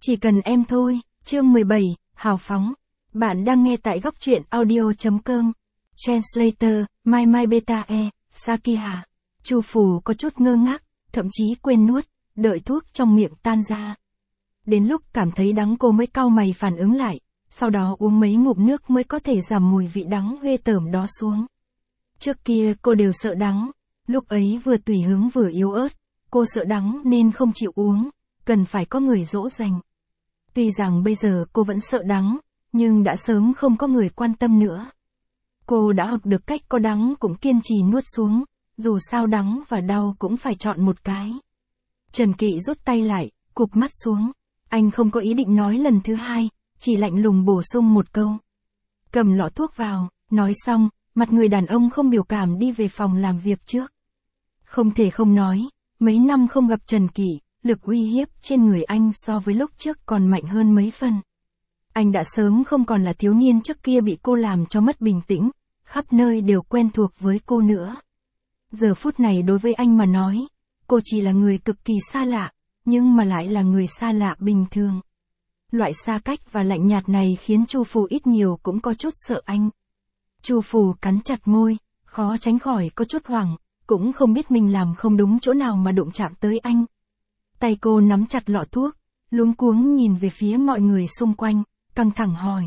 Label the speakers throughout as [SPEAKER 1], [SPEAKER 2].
[SPEAKER 1] Chỉ cần em thôi, chương 17, hào phóng. Bạn đang nghe tại góc truyện audio.com. Translator, Mai Mai Beta E, Sakiha. Chu Phù có chút ngơ ngác, thậm chí quên nuốt, đợi thuốc trong miệng tan ra. Đến lúc cảm thấy đắng cô mới cau mày phản ứng lại, sau đó uống mấy ngụm nước mới có thể giảm mùi vị đắng ghê tởm đó xuống. Trước kia cô đều sợ đắng, lúc ấy vừa tùy hứng vừa yếu ớt, cô sợ đắng nên không chịu uống, cần phải có người dỗ dành. Tuy rằng bây giờ cô vẫn sợ đắng, nhưng đã sớm không có người quan tâm nữa. Cô đã học được cách có đắng cũng kiên trì nuốt xuống, dù sao đắng và đau cũng phải chọn một cái. Trần Kỵ rút tay lại, cụp mắt xuống. Anh không có ý định nói lần thứ hai, chỉ lạnh lùng bổ sung một câu. Cầm lọ thuốc vào, nói xong, mặt người đàn ông không biểu cảm đi về phòng làm việc trước. Không thể không nói, mấy năm không gặp Trần Kỵ, lực uy hiếp trên người anh so với lúc trước còn mạnh hơn mấy phần. Anh đã sớm không còn là thiếu niên trước kia bị cô làm cho mất bình tĩnh, khắp nơi đều quen thuộc với cô nữa. Giờ phút này đối với anh mà nói, cô chỉ là người cực kỳ xa lạ, nhưng mà lại là người xa lạ bình thường. Loại xa cách và lạnh nhạt này khiến Chu Phù ít nhiều cũng có chút sợ anh. Chu Phù cắn chặt môi, khó tránh khỏi có chút hoảng, cũng không biết mình làm không đúng chỗ nào mà đụng chạm tới anh. Tay cô nắm chặt lọ thuốc, luống cuống nhìn về phía mọi người xung quanh, căng thẳng hỏi.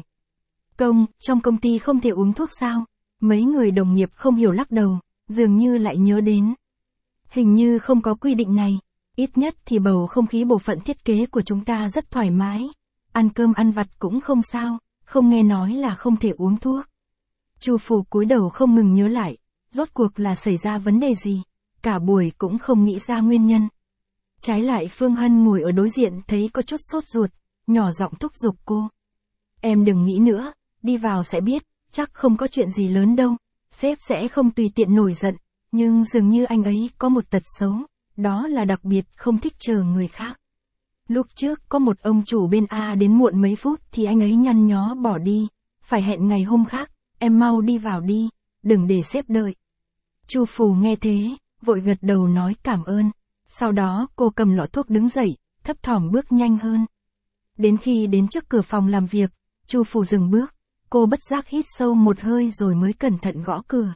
[SPEAKER 1] Trong công ty không thể uống thuốc sao? Mấy người đồng nghiệp không hiểu lắc đầu, dường như lại nhớ đến. Hình như không có quy định này, ít nhất thì bầu không khí bộ phận thiết kế của chúng ta rất thoải mái. Ăn cơm ăn vặt cũng không sao, không nghe nói là không thể uống thuốc. Chu Phù cúi đầu không ngừng nhớ lại, rốt cuộc là xảy ra vấn đề gì, cả buổi cũng không nghĩ ra nguyên nhân. Trái lại Phương Hân ngồi ở đối diện thấy có chút sốt ruột, nhỏ giọng thúc giục cô. Em đừng nghĩ nữa, đi vào sẽ biết, chắc không có chuyện gì lớn đâu, sếp sẽ không tùy tiện nổi giận, nhưng dường như anh ấy có một tật xấu, đó là đặc biệt không thích chờ người khác. Lúc trước có một ông chủ bên A đến muộn mấy phút thì anh ấy nhăn nhó bỏ đi, phải hẹn ngày hôm khác, em mau đi vào đi, đừng để sếp đợi. Chu Phù nghe thế, vội gật đầu nói cảm ơn. Sau đó cô cầm lọ thuốc đứng dậy, thấp thỏm bước nhanh hơn. Đến khi đến trước cửa phòng làm việc, Chu Phù dừng bước, cô bất giác hít sâu một hơi rồi mới cẩn thận gõ cửa.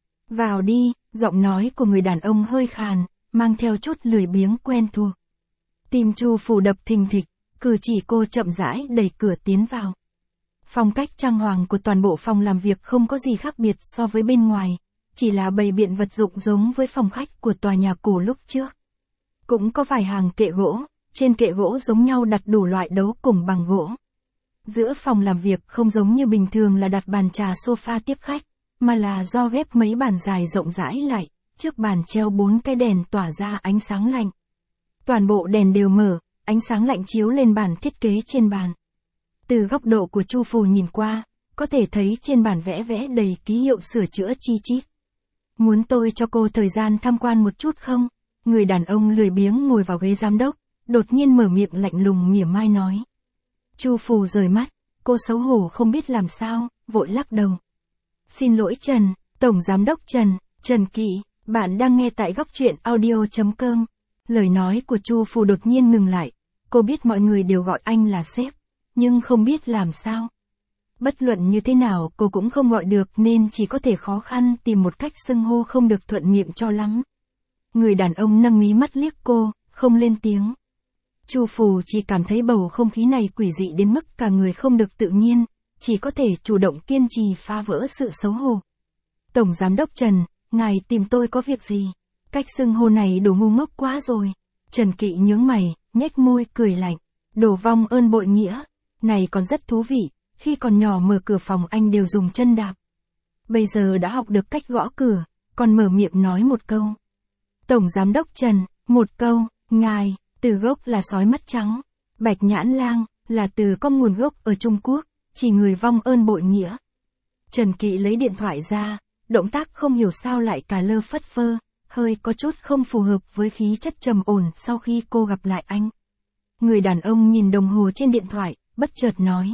[SPEAKER 1] Vào đi, giọng nói của người đàn ông hơi khàn, mang theo chút lười biếng quen thuộc. Tim Chu Phù đập thình thịch, cử chỉ cô chậm rãi đẩy cửa tiến vào. Phong cách trang hoàng của toàn bộ phòng làm việc không có gì khác biệt so với bên ngoài, chỉ là bày biện vật dụng giống với phòng khách của tòa nhà cổ lúc trước. Cũng có vài hàng kệ gỗ, trên kệ gỗ giống nhau đặt đủ loại đấu cùng bằng gỗ. Giữa phòng làm việc không giống như bình thường là đặt bàn trà sofa tiếp khách, mà là do ghép mấy bàn dài rộng rãi lại, trước bàn treo 4 cái đèn tỏa ra ánh sáng lạnh. Toàn bộ đèn đều mở, ánh sáng lạnh chiếu lên bản thiết kế trên bàn. Từ góc độ của Chu Phù nhìn qua, có thể thấy trên bản vẽ đầy ký hiệu sửa chữa chi chít. Muốn tôi cho cô thời gian tham quan một chút không? Người đàn ông lười biếng ngồi vào ghế giám đốc, đột nhiên mở miệng lạnh lùng mỉa mai nói. Chu Phù rời mắt, cô xấu hổ không biết làm sao, vội lắc đầu. Xin lỗi Trần, Tổng Giám đốc Trần Kỵ, bạn đang nghe tại góc truyện audio.com. Lời nói của Chu Phù đột nhiên ngừng lại, cô biết mọi người đều gọi anh là sếp, nhưng không biết làm sao. Bất luận như thế nào cô cũng không gọi được nên chỉ có thể khó khăn tìm một cách xưng hô không được thuận miệng cho lắm. Người đàn ông nâng mí mắt liếc cô, không lên tiếng. Chu Phù chỉ cảm thấy bầu không khí này quỷ dị đến mức cả người không được tự nhiên, chỉ có thể chủ động kiên trì phá vỡ sự xấu hổ. Tổng Giám đốc Trần, ngài tìm tôi có việc gì? Cách xưng hô này đồ ngu ngốc quá rồi. Trần Kỵ nhướng mày, nhếch môi cười lạnh. Đồ vong ơn bội nghĩa. Này còn rất thú vị, khi còn nhỏ mở cửa phòng anh đều dùng chân đạp. Bây giờ đã học được cách gõ cửa, còn mở miệng nói một câu. Tổng Giám đốc Trần, một câu, ngài, từ gốc là sói mắt trắng. Bạch nhãn lang, là từ có nguồn gốc ở Trung Quốc, chỉ người vong ơn bội nghĩa. Trần Kỵ lấy điện thoại ra, động tác không hiểu sao lại cà lơ phất phơ, hơi có chút không phù hợp với khí chất trầm ổn sau khi cô gặp lại anh. Người đàn ông nhìn đồng hồ trên điện thoại, bất chợt nói.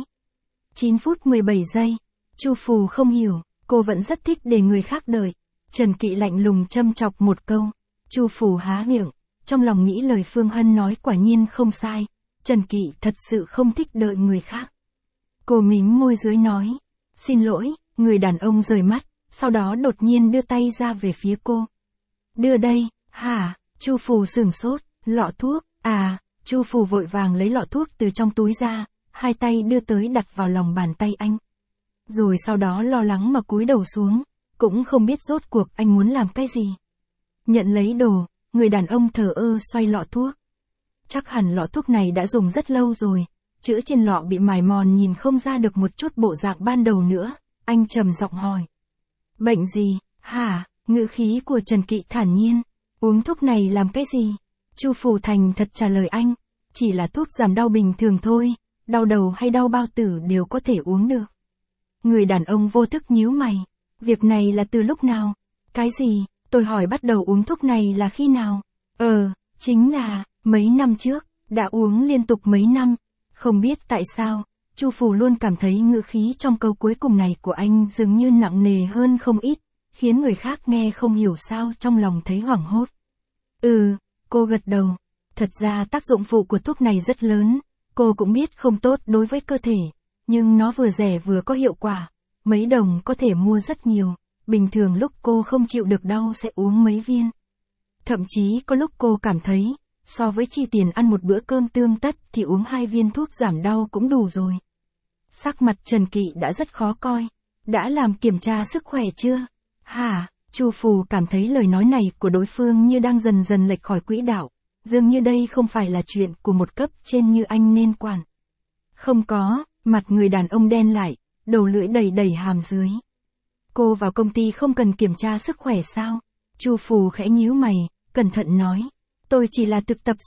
[SPEAKER 1] 9 phút 17 giây. Chu Phù không hiểu, cô vẫn rất thích để người khác đợi. Trần Kỵ lạnh lùng châm chọc một câu. Chu Phù há miệng, trong lòng nghĩ lời Phương Hân nói quả nhiên không sai. Trần Kỵ thật sự không thích đợi người khác. Cô mím môi dưới nói, xin lỗi, người đàn ông rời mắt, sau đó đột nhiên đưa tay ra về phía cô. Đưa đây, hả? Chu Phù sửng sốt, lọ thuốc, à, Chu Phù vội vàng lấy lọ thuốc từ trong túi ra, hai tay đưa tới đặt vào lòng bàn tay anh. Rồi sau đó lo lắng mà cúi đầu xuống, cũng không biết rốt cuộc anh muốn làm cái gì. Nhận lấy đồ, người đàn ông thờ ơ xoay lọ thuốc. Chắc hẳn lọ thuốc này đã dùng rất lâu rồi, chữ trên lọ bị mài mòn nhìn không ra được một chút bộ dạng ban đầu nữa, anh trầm giọng hỏi. Bệnh gì, hả? Ngữ khí của Trần Kỵ thản nhiên, uống thuốc này làm cái gì? Chu Phù thành thật trả lời anh, chỉ là thuốc giảm đau bình thường thôi, đau đầu hay đau bao tử đều có thể uống được. Người đàn ông vô thức nhíu mày, việc này là từ lúc nào? Cái gì? Tôi hỏi bắt đầu uống thuốc này là khi nào? Chính là, mấy năm trước, đã uống liên tục mấy năm. Không biết tại sao, Chu Phù luôn cảm thấy ngữ khí trong câu cuối cùng này của anh dường như nặng nề hơn không ít, khiến người khác nghe không hiểu sao trong lòng thấy hoảng hốt. Cô gật đầu. Thật ra tác dụng phụ của thuốc này rất lớn, cô cũng biết không tốt đối với cơ thể, nhưng nó vừa rẻ vừa có hiệu quả, mấy đồng có thể mua rất nhiều, bình thường lúc cô không chịu được đau sẽ uống mấy viên. Thậm chí có lúc cô cảm thấy, so với chi tiền ăn một bữa cơm tươm tất thì uống 2 viên thuốc giảm đau cũng đủ rồi. Sắc mặt Trần Kỵ đã rất khó coi. Đã làm kiểm tra sức khỏe chưa? Hả? Chu Phù cảm thấy lời nói này của đối phương như đang dần dần lệch khỏi quỹ đạo. Dường như đây không phải là chuyện của một cấp trên như anh nên quản. Không có, mặt người đàn ông đen lại, đầu lưỡi đầy đầy hàm dưới. Cô vào công ty không cần kiểm tra sức khỏe sao? Chu Phù khẽ nhíu mày, cẩn thận nói. Tôi chỉ là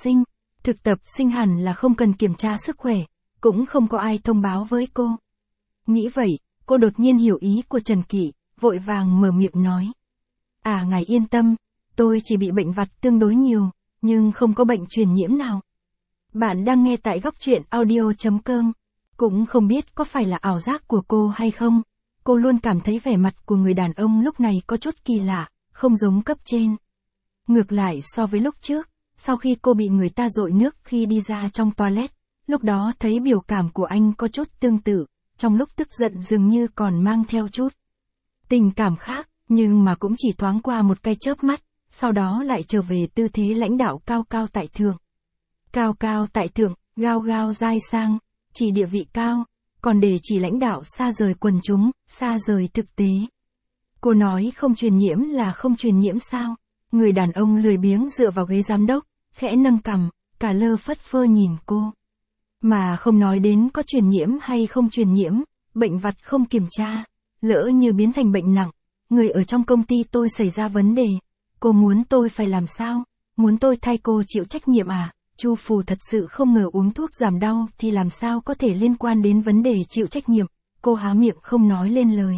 [SPEAKER 1] thực tập sinh hẳn là không cần kiểm tra sức khỏe, cũng không có ai thông báo với cô. Nghĩ vậy, cô đột nhiên hiểu ý của Trần Kỵ, vội vàng mở miệng nói. À ngài yên tâm, tôi chỉ bị bệnh vặt tương đối nhiều, nhưng không có bệnh truyền nhiễm nào. Bạn đang nghe tại góc truyện audio.com, cũng không biết có phải là ảo giác của cô hay không, cô luôn cảm thấy vẻ mặt của người đàn ông lúc này có chút kỳ lạ, không giống cấp trên. Ngược lại so với lúc trước, sau khi cô bị người ta dội nước khi đi ra trong toilet, lúc đó thấy biểu cảm của anh có chút tương tự, trong lúc tức giận dường như còn mang theo chút tình cảm khác, nhưng mà cũng chỉ thoáng qua một cái chớp mắt, sau đó lại trở về tư thế lãnh đạo cao cao tại thượng. Cao cao tại thượng, gao gao dai sang, chỉ địa vị cao, còn để chỉ lãnh đạo xa rời quần chúng, xa rời thực tế. Cô nói không truyền nhiễm là không truyền nhiễm sao? Người đàn ông lười biếng dựa vào ghế giám đốc, khẽ nâng cằm, cả lơ phất phơ nhìn cô. Mà không nói đến có truyền nhiễm hay không truyền nhiễm, bệnh vặt không kiểm tra, lỡ như biến thành bệnh nặng, người ở trong công ty tôi xảy ra vấn đề, cô muốn tôi phải làm sao? Muốn tôi thay cô chịu trách nhiệm à? Chu Phù thật sự không ngờ uống thuốc giảm đau thì làm sao có thể liên quan đến vấn đề chịu trách nhiệm, cô há miệng không nói lên lời.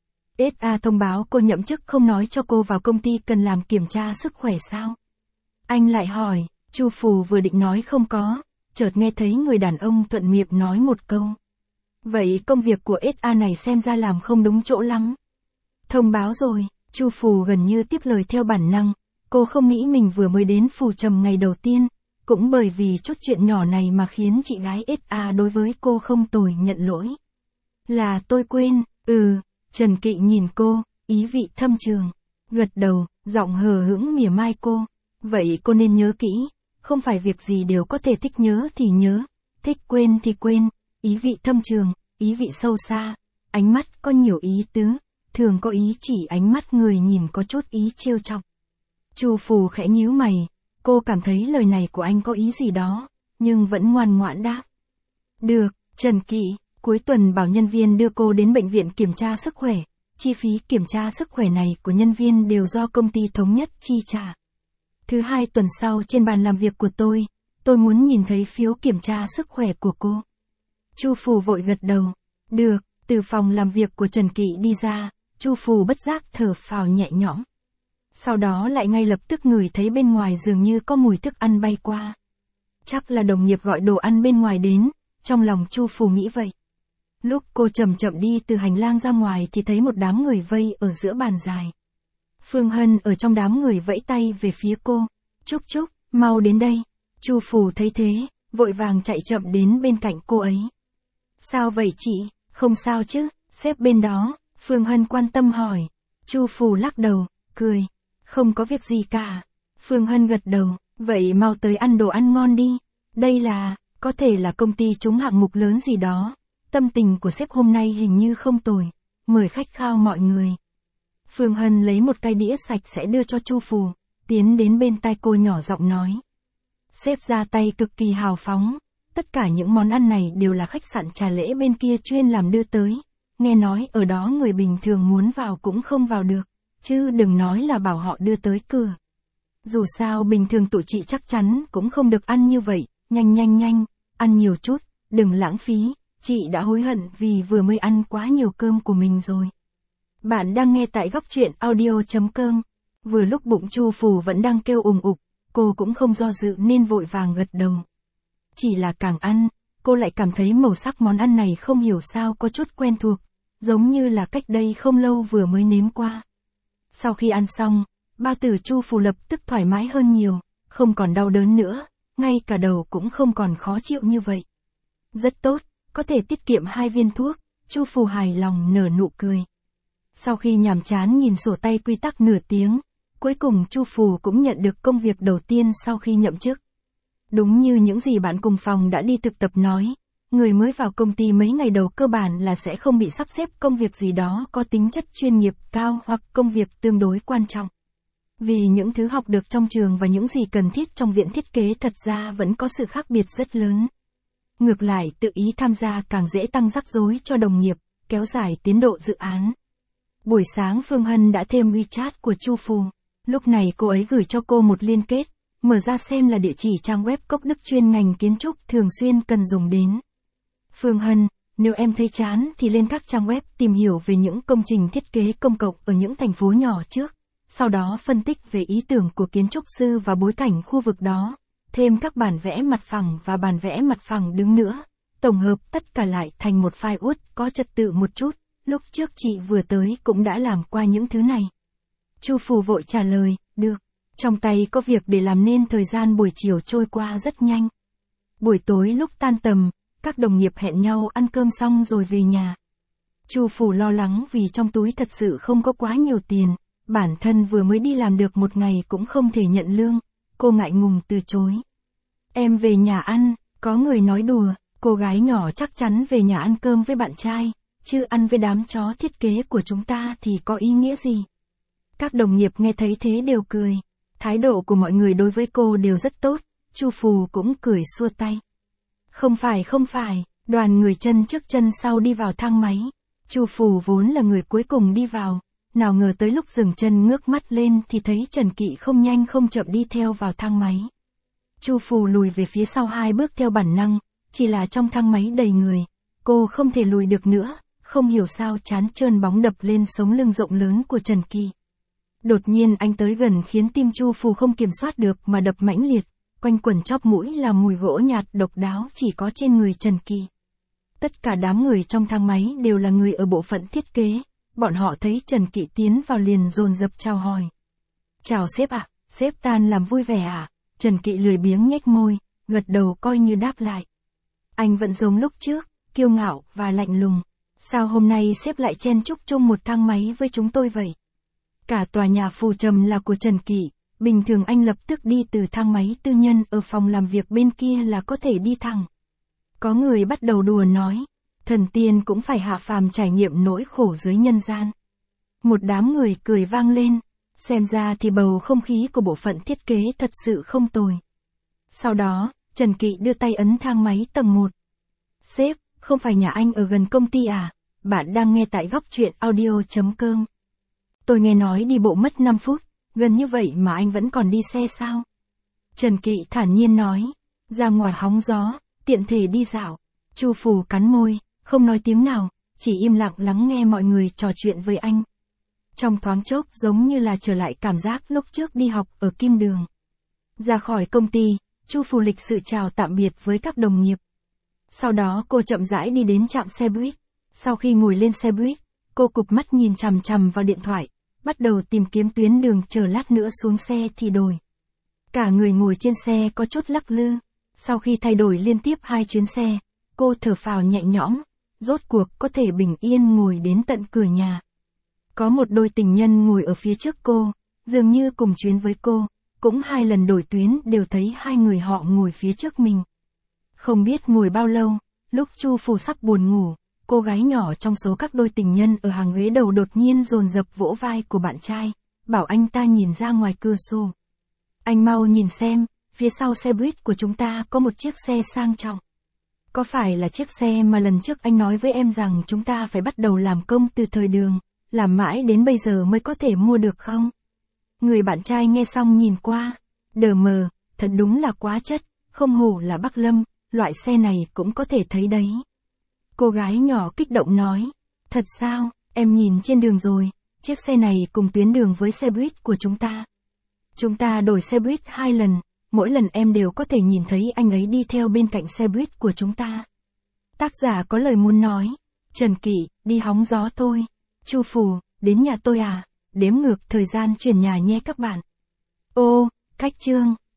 [SPEAKER 1] SA thông báo cô nhậm chức không nói cho cô vào công ty cần làm kiểm tra sức khỏe sao? Anh lại hỏi, Chu Phù vừa định nói không có, chợt nghe thấy người đàn ông thuận miệng nói một câu. Vậy công việc của SA này xem ra làm không đúng chỗ lắm. Thông báo rồi, Chu Phù gần như tiếp lời theo bản năng, cô không nghĩ mình vừa mới đến Phù Trầm ngày đầu tiên, cũng bởi vì chút chuyện nhỏ này mà khiến chị gái SA đối với cô không tồi nhận lỗi. Là tôi quên, Trần Kỵ nhìn cô, ý vị thâm trường, gật đầu, giọng hờ hững mỉa mai cô. Vậy cô nên nhớ kỹ, không phải việc gì đều có thể thích nhớ thì nhớ, thích quên thì quên, ý vị thâm trường, ý vị sâu xa, ánh mắt có nhiều ý tứ, thường có ý chỉ ánh mắt người nhìn có chút ý trêu chọc. Chu Phù khẽ nhíu mày, cô cảm thấy lời này của anh có ý gì đó, nhưng vẫn ngoan ngoãn đáp. Được, Trần Kỵ, cuối tuần bảo nhân viên đưa cô đến bệnh viện kiểm tra sức khỏe, chi phí kiểm tra sức khỏe này của nhân viên đều do công ty thống nhất chi trả. Thứ 2 tuần sau trên bàn làm việc của tôi muốn nhìn thấy phiếu kiểm tra sức khỏe của cô. Chu Phù vội gật đầu. Được, từ phòng làm việc của Trần Kỵ đi ra, Chu Phù bất giác thở phào nhẹ nhõm. Sau đó lại ngay lập tức ngửi thấy bên ngoài dường như có mùi thức ăn bay qua. Chắc là đồng nghiệp gọi đồ ăn bên ngoài đến, trong lòng Chu Phù nghĩ vậy. Lúc cô chậm chậm đi từ hành lang ra ngoài thì thấy một đám người vây ở giữa bàn dài. Phương Hân ở trong đám người vẫy tay về phía cô. Trúc Trúc, mau đến đây. Chu Phù thấy thế, vội vàng chạy chậm đến bên cạnh cô ấy. Sao vậy chị, không sao chứ, sếp bên đó, Phương Hân quan tâm hỏi. Chu Phù lắc đầu, cười. Không có việc gì cả. Phương Hân gật đầu, vậy mau tới ăn đồ ăn ngon đi. Đây là, có thể là công ty trúng hạng mục lớn gì đó. Tâm tình của sếp hôm nay hình như không tồi. Mời khách khao mọi người. Phương Hân lấy một cái đĩa sạch sẽ đưa cho Chu Phù, tiến đến bên tai cô nhỏ giọng nói. Sếp ra tay cực kỳ hào phóng. Tất cả những món ăn này đều là khách sạn trà lễ bên kia chuyên làm đưa tới. Nghe nói ở đó người bình thường muốn vào cũng không vào được, chứ đừng nói là bảo họ đưa tới cửa. Dù sao bình thường tụi chị chắc chắn cũng không được ăn như vậy, nhanh, ăn nhiều chút, đừng lãng phí, chị đã hối hận vì vừa mới ăn quá nhiều cơm của mình rồi. Bạn đang nghe tại góc truyện audio.com. Vừa lúc bụng Chu Phù vẫn đang kêu ùng ục, cô cũng không do dự nên vội vàng gật đầu. Chỉ là càng ăn, cô lại cảm thấy màu sắc món ăn này không hiểu sao có chút quen thuộc, giống như là cách đây không lâu vừa mới nếm qua. Sau khi ăn xong, bao tử Chu Phù lập tức thoải mái hơn nhiều, không còn đau đớn nữa, ngay cả đầu cũng không còn khó chịu như vậy. Rất tốt, có thể tiết kiệm 2 viên thuốc, Chu Phù hài lòng nở nụ cười. Sau khi nhàm chán nhìn sổ tay quy tắc nửa tiếng, cuối cùng Chu Phù cũng nhận được công việc đầu tiên sau khi nhậm chức. Đúng như những gì bạn cùng phòng đã đi thực tập nói, người mới vào công ty mấy ngày đầu cơ bản là sẽ không bị sắp xếp công việc gì đó có tính chất chuyên nghiệp cao hoặc công việc tương đối quan trọng. Vì những thứ học được trong trường và những gì cần thiết trong viện thiết kế thật ra vẫn có sự khác biệt rất lớn. Ngược lại, tự ý tham gia càng dễ tăng rắc rối cho đồng nghiệp, kéo dài tiến độ dự án. Buổi sáng Phương Hân đã thêm WeChat của Chu Phù. Lúc này cô ấy gửi cho cô một liên kết, mở ra xem là địa chỉ trang web Cốc Đức chuyên ngành kiến trúc thường xuyên cần dùng đến. Phương Hân, nếu em thấy chán thì lên các trang web tìm hiểu về những công trình thiết kế công cộng ở những thành phố nhỏ trước, sau đó phân tích về ý tưởng của kiến trúc sư và bối cảnh khu vực đó, thêm các bản vẽ mặt phẳng và bản vẽ mặt phẳng đứng nữa, tổng hợp tất cả lại thành một file Word có trật tự một chút, lúc trước chị vừa tới cũng đã làm qua những thứ này. Chu Phù vội trả lời, được. Trong tay có việc để làm nên thời gian buổi chiều trôi qua rất nhanh. Buổi tối lúc tan tầm, các đồng nghiệp hẹn nhau ăn cơm xong rồi về nhà. Chu Phù lo lắng vì trong túi thật sự không có quá nhiều tiền, bản thân vừa mới đi làm được một ngày cũng không thể nhận lương, cô ngại ngùng từ chối. Em về nhà ăn, có người nói đùa, cô gái nhỏ chắc chắn về nhà ăn cơm với bạn trai, chứ ăn với đám chó thiết kế của chúng ta thì có ý nghĩa gì. Các đồng nghiệp nghe thấy thế đều cười. Thái độ của mọi người đối với cô đều rất tốt, Chu Phù cũng cười xua tay. Không phải, đoàn người chân trước chân sau đi vào thang máy. Chu Phù vốn là người cuối cùng đi vào, nào ngờ tới lúc dừng chân ngước mắt lên thì thấy Trần Kỵ không nhanh không chậm đi theo vào thang máy. Chu Phù lùi về phía sau 2 bước theo bản năng, chỉ là trong thang máy đầy người, cô không thể lùi được nữa, không hiểu sao trán trơn bóng đập lên sống lưng rộng lớn của Trần Kỵ. Đột nhiên anh tới gần khiến tim Chu Phù không kiểm soát được mà đập mãnh liệt, quanh quẩn chóp mũi là mùi gỗ nhạt độc đáo chỉ có trên người Trần Kỵ. Tất cả đám người trong thang máy đều là người ở bộ phận thiết kế, bọn họ thấy Trần Kỵ tiến vào liền dồn dập chào hỏi. Chào sếp ạ, sếp tan làm vui vẻ ạ. Trần Kỵ lười biếng nhếch môi, gật đầu coi như đáp lại. Anh vẫn giống lúc trước, kiêu ngạo và lạnh lùng. Sao hôm nay sếp lại chen chúc chung một thang máy với chúng tôi vậy? Cả tòa nhà Phù Trầm là của Trần Kỵ, bình thường anh lập tức đi từ thang máy tư nhân ở phòng làm việc bên kia là có thể đi thẳng. Có người bắt đầu đùa nói, thần tiên cũng phải hạ phàm trải nghiệm nỗi khổ dưới nhân gian. Một đám người cười vang lên, xem ra thì bầu không khí của bộ phận thiết kế thật sự không tồi. Sau đó, Trần Kỵ đưa tay ấn thang máy tầng 1. Sếp, không phải nhà anh ở gần công ty à? Bạn đang nghe tại góc truyện audio.com. Tôi nghe nói đi bộ mất 5 phút, gần như vậy mà anh vẫn còn đi xe sao? Trần Kỵ thản nhiên nói, ra ngoài hóng gió, tiện thể đi dạo. Chu Phù cắn môi, không nói tiếng nào, chỉ im lặng lắng nghe mọi người trò chuyện với anh. Trong thoáng chốc giống như là trở lại cảm giác lúc trước đi học ở Kim Đường. Ra khỏi công ty, Chu Phù lịch sự chào tạm biệt với các đồng nghiệp. Sau đó cô chậm rãi đi đến trạm xe buýt. Sau khi ngồi lên xe buýt, cô cụp mắt nhìn chằm chằm vào điện thoại, bắt đầu tìm kiếm tuyến đường chờ lát nữa xuống xe thì đổi. Cả người ngồi trên xe có chút lắc lư. Sau khi thay đổi liên tiếp 2 chuyến xe, cô thở phào nhẹ nhõm, rốt cuộc có thể bình yên ngồi đến tận cửa nhà. Có một đôi tình nhân ngồi ở phía trước cô, dường như cùng chuyến với cô, cũng 2 lần đổi tuyến đều thấy 2 người họ ngồi phía trước mình. Không biết ngồi bao lâu, lúc Chu Phủ sắp buồn ngủ, cô gái nhỏ trong số các đôi tình nhân ở hàng ghế đầu đột nhiên dồn dập vỗ vai của bạn trai, bảo anh ta nhìn ra ngoài cửa sổ. Anh mau nhìn xem, phía sau xe buýt của chúng ta có một chiếc xe sang trọng. Có phải là chiếc xe mà lần trước anh nói với em rằng chúng ta phải bắt đầu làm công từ thời Đường, làm mãi đến bây giờ mới có thể mua được không? Người bạn trai nghe xong nhìn qua, đờ mờ, thật đúng là quá chất, không hổ là Bắc Lâm, loại xe này cũng có thể thấy đấy. Cô gái nhỏ kích động nói, thật sao, em nhìn trên đường rồi, chiếc xe này cùng tuyến đường với xe buýt của chúng ta. Chúng ta đổi xe buýt 2 lần, mỗi lần em đều có thể nhìn thấy anh ấy đi theo bên cạnh xe buýt của chúng ta. Tác giả có lời muốn nói, Trần Kỵ, đi hóng gió thôi. Chu Phủ, đến nhà tôi à, đếm ngược thời gian chuyển nhà nhé các bạn. Ô, cách chương.